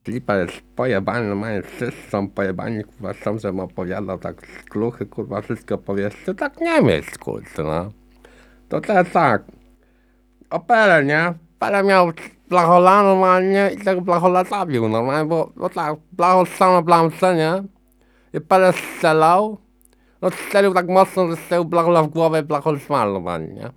Flipa jest pojebany, normalnie wszyscy są pojebani, kurwa, są, żebym opowiadał tak z kluchy, kurwa, wszystkie opowieści, tak nie jest, kurwa, no. To teraz tak, Opelę, nie? Opelę miał blachola normalnie i tego blachola zabił, normalnie, bo tak, blachol stał na blamce, nie? I Pelę strzelał, no strzelił tak mocno, że strzelił blachola w głowę i blachol zmarł normalnie, nie?